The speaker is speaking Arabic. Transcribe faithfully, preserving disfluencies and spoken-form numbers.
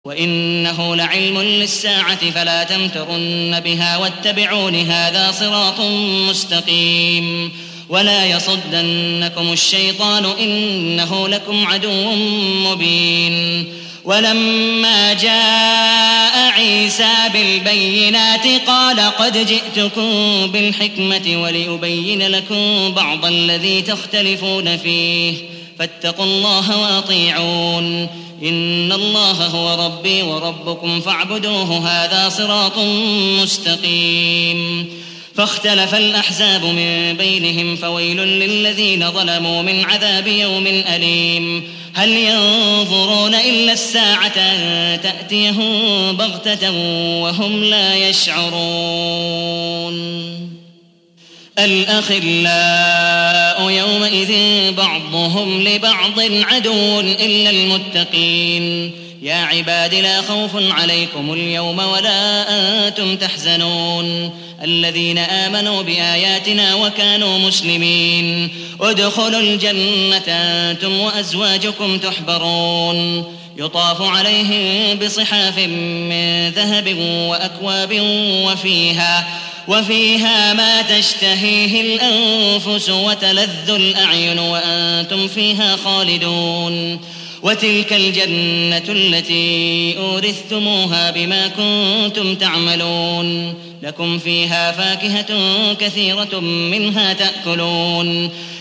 وإنه لعلم للساعة فلا تمترن بها واتبعون هذا صراط مستقيم ولا يصدنكم الشيطان إنه لكم عدو مبين. ولما جاء عيسى بالبينات قال قد جئتكم بالحكمة ولأبين لكم بعض الذي تختلفون فيه فاتقوا الله وأطيعون إن الله هو ربي وربكم فاعبدوه هذا صراط مستقيم. فاختلف الأحزاب من بينهم فويل للذين ظلموا من عذاب يوم أليم. هل ينظرون إلا الساعة أن تأتيهم بغتة وهم لا يشعرون. الأخلاء يومئذ بعضهم لبعض عدو إلا المتقين. يا عباد لا خوف عليكم اليوم ولا أنتم تحزنون الذين آمنوا بآياتنا وكانوا مسلمين ادخلوا الجنة أنتم وأزواجكم تحبرون يطاف عليهم بصحاف من ذهب وأكواب وفيها وفيها ما تشتهيه الأنفس وتلذ الأعين وأنتم فيها خالدون. وتلك الجنة التي أورثتموها بما كنتم تعملون لكم فيها فاكهة كثيرة منها تأكلون